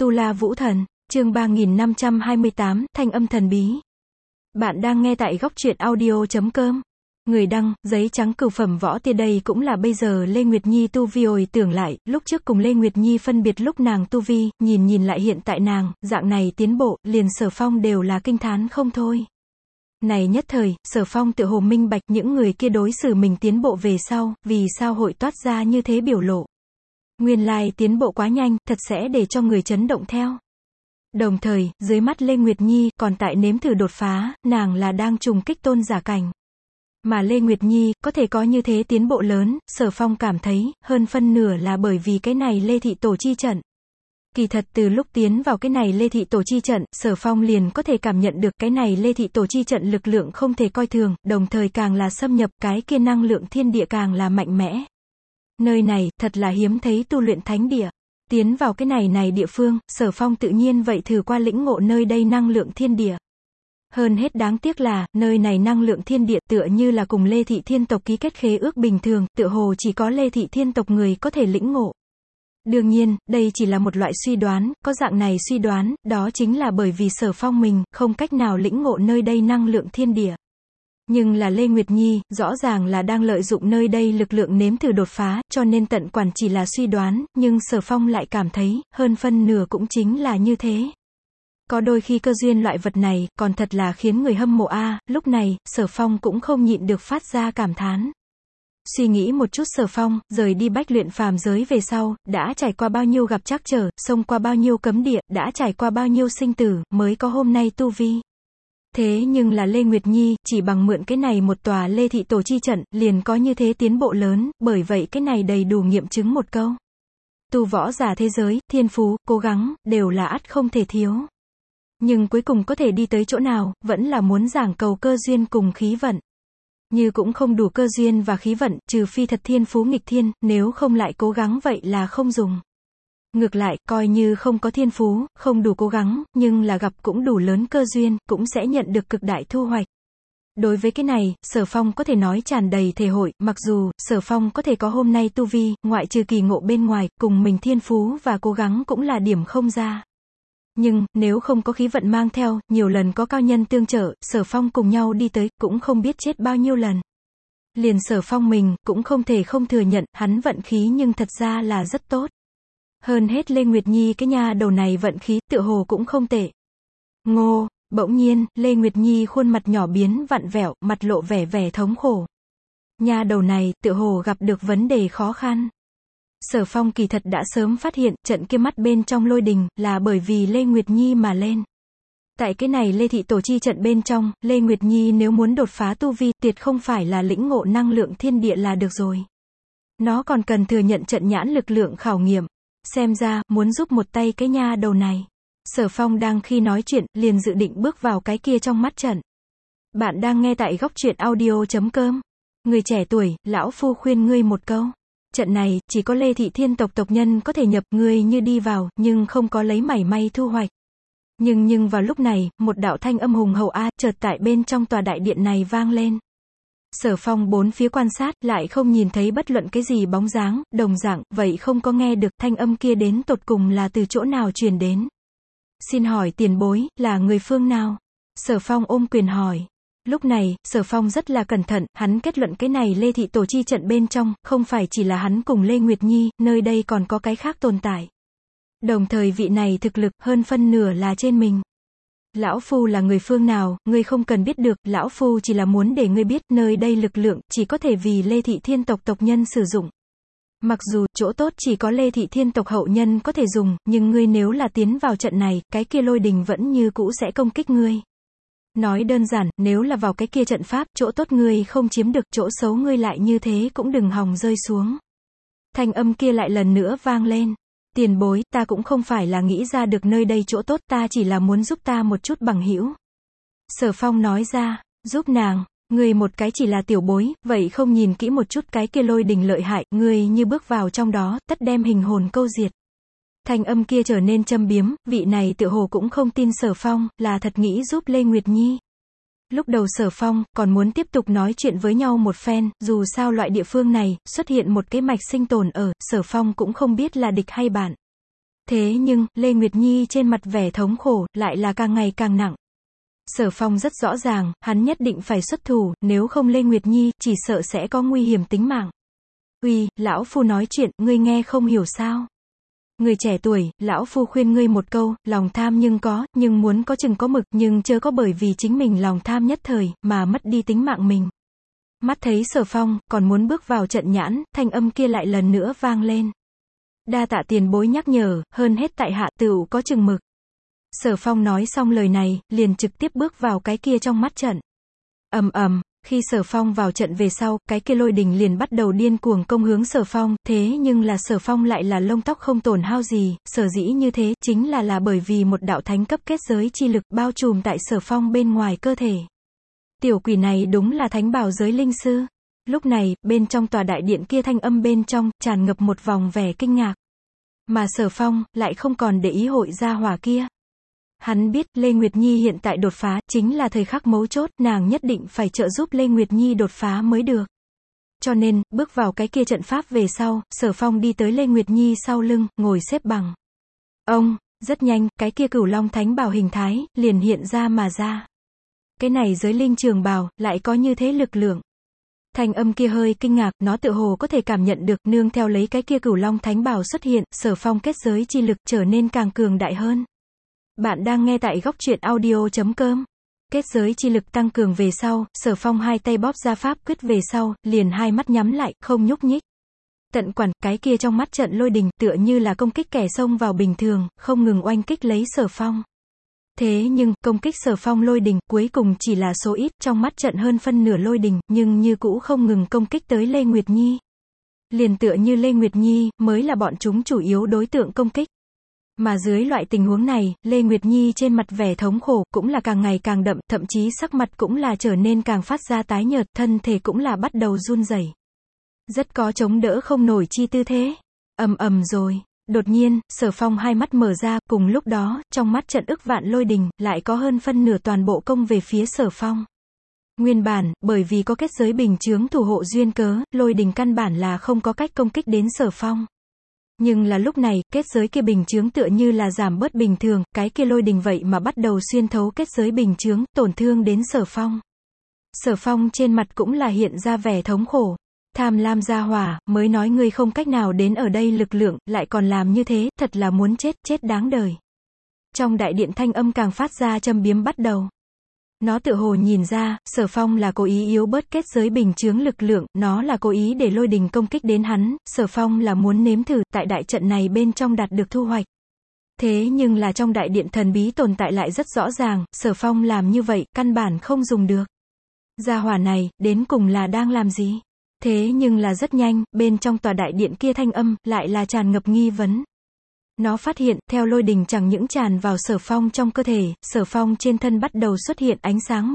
Tu La Vũ Thần, chương 3528, Thanh âm thần bí. Bạn đang nghe tại góc truyện audio.com. Người đăng, giấy trắng cửu phẩm võ tia. Đây cũng là bây giờ Lê Nguyệt Nhi tu vi. Hồi tưởng lại, lúc trước cùng Lê Nguyệt Nhi phân biệt lúc nàng tu vi, nhìn lại hiện tại nàng, dạng này tiến bộ, liền Sở Phong đều là kinh thán không thôi. Này nhất thời, Sở Phong tự hồ minh bạch những người kia đối xử mình tiến bộ về sau, vì sao hội toát ra như thế biểu lộ. Nguyên lai tiến bộ quá nhanh, thật sẽ để cho người chấn động theo. Đồng thời, dưới mắt Lê Nguyệt Nhi, còn tại nếm thử đột phá, nàng là đang trùng kích tôn giả cảnh. Mà Lê Nguyệt Nhi, có thể có như thế tiến bộ lớn, Sở Phong cảm thấy, hơn phân nửa là bởi vì cái này Lê Thị Tổ chi trận. Kỳ thật từ lúc tiến vào cái này Lê Thị Tổ chi trận, Sở Phong liền có thể cảm nhận được cái này Lê Thị Tổ chi trận lực lượng không thể coi thường, đồng thời càng là xâm nhập cái kia năng lượng thiên địa càng là mạnh mẽ. Nơi này, thật là hiếm thấy tu luyện thánh địa. Tiến vào cái này địa phương, Sở Phong tự nhiên vậy thử qua lĩnh ngộ nơi đây năng lượng thiên địa. Hơn hết đáng tiếc là, nơi này năng lượng thiên địa tựa như là cùng Lê Thị Thiên tộc ký kết khế ước bình thường, tựa hồ chỉ có Lê Thị Thiên tộc người có thể lĩnh ngộ. Đương nhiên, đây chỉ là một loại suy đoán, có dạng này suy đoán, đó chính là bởi vì Sở Phong mình, không cách nào lĩnh ngộ nơi đây năng lượng thiên địa. Nhưng là Lê Nguyệt Nhi, rõ ràng là đang lợi dụng nơi đây lực lượng nếm thử đột phá, cho nên tận quản chỉ là suy đoán, nhưng Sở Phong lại cảm thấy, hơn phân nửa cũng chính là như thế. Có đôi khi cơ duyên loại vật này, còn thật là khiến người hâm mộ a. Lúc này, Sở Phong cũng không nhịn được phát ra cảm thán. Suy nghĩ một chút Sở Phong, rời đi bách luyện phàm giới về sau, đã trải qua bao nhiêu gặp trắc trở, xông qua bao nhiêu cấm địa, đã trải qua bao nhiêu sinh tử, mới có hôm nay tu vi. Thế nhưng là Lê Nguyệt Nhi, chỉ bằng mượn cái này một tòa Lê Thị Tổ chi trận, liền có như thế tiến bộ lớn, bởi vậy cái này đầy đủ nghiệm chứng một câu. Tu võ giả thế giới, thiên phú, cố gắng, đều là ắt không thể thiếu. Nhưng cuối cùng có thể đi tới chỗ nào, vẫn là muốn giảng cầu cơ duyên cùng khí vận. Như cũng không đủ cơ duyên và khí vận, trừ phi thật thiên phú nghịch thiên, nếu không lại cố gắng vậy là không dùng. Ngược lại, coi như không có thiên phú, không đủ cố gắng, nhưng là gặp cũng đủ lớn cơ duyên, cũng sẽ nhận được cực đại thu hoạch. Đối với cái này, Sở Phong có thể nói tràn đầy thể hội, mặc dù, Sở Phong có thể có hôm nay tu vi, ngoại trừ kỳ ngộ bên ngoài, cùng mình thiên phú và cố gắng cũng là điểm không ra. Nhưng, nếu không có khí vận mang theo, nhiều lần có cao nhân tương trợ, Sở Phong cùng nhau đi tới, cũng không biết chết bao nhiêu lần. Liền Sở Phong mình, cũng không thể không thừa nhận, hắn vận khí nhưng thật ra là rất tốt. Hơn hết Lê Nguyệt Nhi cái nha đầu này vận khí, tựa hồ cũng không tệ. Ngô, bỗng nhiên, Lê Nguyệt Nhi khuôn mặt nhỏ biến vặn vẹo, mặt lộ vẻ thống khổ. Nha đầu này, tựa hồ gặp được vấn đề khó khăn. Sở Phong kỳ thật đã sớm phát hiện, trận kia mắt bên trong lôi đình, là bởi vì Lê Nguyệt Nhi mà lên. Tại cái này Lê Thị Tổ chi trận bên trong, Lê Nguyệt Nhi nếu muốn đột phá tu vi, tuyệt không phải là lĩnh ngộ năng lượng thiên địa là được rồi. Nó còn cần thừa nhận trận nhãn lực lượng khảo nghiệm. Xem ra, muốn giúp một tay cái nha đầu này. Sở Phong đang khi nói chuyện, liền dự định bước vào cái kia trong mắt trận. Bạn đang nghe tại góc truyện audio.com. Người trẻ tuổi, lão phu khuyên ngươi một câu. Trận này, chỉ có Lê Thị Thiên tộc tộc nhân có thể nhập, ngươi như đi vào, nhưng không có lấy mảy may thu hoạch. Nhưng vào lúc này, một đạo thanh âm hùng hậu chợt tại bên trong tòa đại điện này vang lên. Sở Phong bốn phía quan sát, lại không nhìn thấy bất luận cái gì bóng dáng, đồng dạng, vậy không có nghe được thanh âm kia đến tột cùng là từ chỗ nào truyền đến. Xin hỏi tiền bối, là người phương nào? Sở Phong ôm quyền hỏi. Lúc này, Sở Phong rất là cẩn thận, hắn kết luận cái này Lê Thị Tổ chi trận bên trong, không phải chỉ là hắn cùng Lê Nguyệt Nhi, nơi đây còn có cái khác tồn tại. Đồng thời vị này thực lực, hơn phân nửa là trên mình. Lão Phu là người phương nào, ngươi không cần biết được, Lão Phu chỉ là muốn để ngươi biết, nơi đây lực lượng, chỉ có thể vì Lê Thị Thiên tộc tộc nhân sử dụng. Mặc dù, chỗ tốt chỉ có Lê Thị Thiên tộc hậu nhân có thể dùng, nhưng ngươi nếu là tiến vào trận này, cái kia lôi đình vẫn như cũ sẽ công kích ngươi. Nói đơn giản, nếu là vào cái kia trận pháp, chỗ tốt ngươi không chiếm được, chỗ xấu ngươi lại như thế cũng đừng hòng rơi xuống. Thanh âm kia lại lần nữa vang lên. Tiền bối, ta cũng không phải là nghĩ ra được nơi đây chỗ tốt, ta chỉ là muốn giúp ta một chút bằng hữu. Sở Phong nói ra, giúp nàng, ngươi một cái chỉ là tiểu bối, vậy không nhìn kỹ một chút cái kia lôi đình lợi hại, ngươi như bước vào trong đó, tất đem hình hồn câu diệt. Thanh âm kia trở nên châm biếm, vị này tựa hồ cũng không tin Sở Phong, là thật nghĩ giúp Lê Nguyệt Nhi. Lúc đầu Sở Phong, còn muốn tiếp tục nói chuyện với nhau một phen, dù sao loại địa phương này, xuất hiện một cái mạch sinh tồn ở, Sở Phong cũng không biết là địch hay bạn. Thế nhưng, Lê Nguyệt Nhi trên mặt vẻ thống khổ, lại là càng ngày càng nặng. Sở Phong rất rõ ràng, hắn nhất định phải xuất thủ, nếu không Lê Nguyệt Nhi, chỉ sợ sẽ có nguy hiểm tính mạng. Uy, lão phu nói chuyện, ngươi nghe không hiểu sao? Người trẻ tuổi, lão phu khuyên ngươi một câu, lòng tham nhưng có, nhưng muốn có chừng có mực, nhưng chớ có bởi vì chính mình lòng tham nhất thời, mà mất đi tính mạng mình. Mắt thấy Sở Phong, còn muốn bước vào trận nhãn, thanh âm kia lại lần nữa vang lên. Đa tạ tiền bối nhắc nhở, hơn hết tại hạ tựu có chừng mực. Sở Phong nói xong lời này, liền trực tiếp bước vào cái kia trong mắt trận. Ầm ầm, khi Sở Phong vào trận về sau, cái kia lôi đình liền bắt đầu điên cuồng công hướng Sở Phong, thế nhưng là Sở Phong lại là lông tóc không tổn hao gì, sở dĩ như thế, chính là bởi vì một đạo thánh cấp kết giới chi lực bao trùm tại Sở Phong bên ngoài cơ thể. Tiểu quỷ này đúng là thánh bảo giới linh sư. Lúc này, bên trong tòa đại điện kia thanh âm bên trong, tràn ngập một vòng vẻ kinh ngạc. Mà Sở Phong, lại không còn để ý hội gia hỏa kia. Hắn biết, Lê Nguyệt Nhi hiện tại đột phá, chính là thời khắc mấu chốt, nàng nhất định phải trợ giúp Lê Nguyệt Nhi đột phá mới được. Cho nên, bước vào cái kia trận pháp về sau, Sở Phong đi tới Lê Nguyệt Nhi sau lưng, ngồi xếp bằng. Ông, rất nhanh, cái kia cửu long thánh bào hình thái, liền hiện ra mà ra. Cái này giới linh trường bào, lại có như thế lực lượng. Thanh âm kia hơi kinh ngạc, nó tựa hồ có thể cảm nhận được, nương theo lấy cái kia cửu long thánh bào xuất hiện, Sở Phong kết giới chi lực trở nên càng cường đại hơn. Bạn đang nghe tại góc truyện audio.com. Kết giới chi lực tăng cường về sau, Sở Phong hai tay bóp ra pháp quyết về sau, liền hai mắt nhắm lại, không nhúc nhích. Tận quản, cái kia trong mắt trận lôi đình, tựa như là công kích kẻ xông vào bình thường, không ngừng oanh kích lấy Sở Phong. Thế nhưng, công kích Sở Phong lôi đình, cuối cùng chỉ là số ít, trong mắt trận hơn phân nửa lôi đình, nhưng như cũ không ngừng công kích tới Lê Nguyệt Nhi. Liền tựa như Lê Nguyệt Nhi, mới là bọn chúng chủ yếu đối tượng công kích. Mà dưới loại tình huống này, Lê Nguyệt Nhi trên mặt vẻ thống khổ, cũng là càng ngày càng đậm, thậm chí sắc mặt cũng là trở nên càng phát ra tái nhợt, thân thể cũng là bắt đầu run rẩy. Rất có chống đỡ không nổi chi tư thế. Ầm ầm rồi. Đột nhiên, Sở Phong hai mắt mở ra, cùng lúc đó, trong mắt trận ức vạn lôi đình, lại có hơn phân nửa toàn bộ công về phía Sở Phong. Nguyên bản, bởi vì có kết giới bình chướng thủ hộ duyên cớ, lôi đình căn bản là không có cách công kích đến Sở Phong. Nhưng là lúc này, kết giới kia bình chướng tựa như là giảm bớt bình thường, cái kia lôi đình vậy mà bắt đầu xuyên thấu kết giới bình chướng, tổn thương đến Sở Phong. Sở Phong trên mặt cũng là hiện ra vẻ thống khổ. Tham lam gia hỏa, mới nói ngươi không cách nào đến ở đây lực lượng, lại còn làm như thế, thật là muốn chết, chết đáng đời. Trong đại điện thanh âm càng phát ra châm biếm bắt đầu. Nó tự hồ nhìn ra, Sở Phong là cố ý yếu bớt kết giới bình chướng lực lượng, nó là cố ý để lôi đình công kích đến hắn, Sở Phong là muốn nếm thử, tại đại trận này bên trong đạt được thu hoạch. Thế nhưng là trong đại điện thần bí tồn tại lại rất rõ ràng, Sở Phong làm như vậy, căn bản không dùng được. Gia hỏa này, đến cùng là đang làm gì? Thế nhưng là rất nhanh, bên trong tòa đại điện kia thanh âm, lại là tràn ngập nghi vấn. Nó phát hiện, theo lôi đình chẳng những tràn vào Sở Phong trong cơ thể, Sở Phong trên thân bắt đầu xuất hiện ánh sáng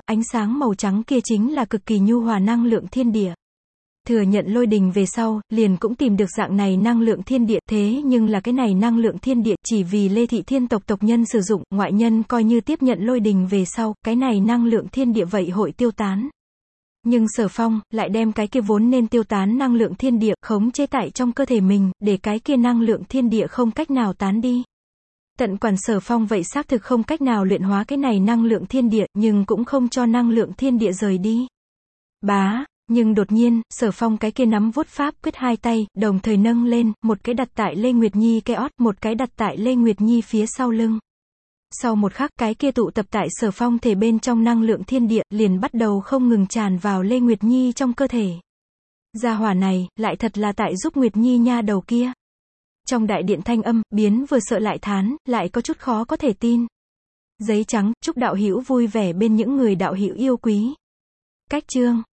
màu trắng kia chính là cực kỳ nhu hòa năng lượng thiên địa. Thừa nhận lôi đình về sau, liền cũng tìm được dạng này năng lượng thiên địa, thế nhưng là cái này năng lượng thiên địa chỉ vì Lê Thị Thiên tộc tộc nhân sử dụng, ngoại nhân coi như tiếp nhận lôi đình về sau, cái này năng lượng thiên địa vậy hội tiêu tán. Nhưng Sở Phong, lại đem cái kia vốn nên tiêu tán năng lượng thiên địa, khống chế tại trong cơ thể mình, để cái kia năng lượng thiên địa không cách nào tán đi. Tận quản Sở Phong vậy xác thực không cách nào luyện hóa cái này năng lượng thiên địa, nhưng cũng không cho năng lượng thiên địa rời đi. Nhưng đột nhiên, Sở Phong cái kia nắm vuốt pháp quyết hai tay, đồng thời nâng lên, một cái đặt tại Lê Nguyệt Nhi cái ót, một cái đặt tại Lê Nguyệt Nhi phía sau lưng. Sau một khắc, cái kia tụ tập tại Sở Phong thể bên trong năng lượng thiên địa, liền bắt đầu không ngừng tràn vào Lê Nguyệt Nhi trong cơ thể. Gia hỏa này, lại thật là tại giúp Nguyệt Nhi nha đầu kia. Trong đại điện thanh âm, biến vừa sợ lại thán, lại có chút khó có thể tin. Giấy trắng, chúc đạo hữu vui vẻ bên những người đạo hữu yêu quý. Cách chương.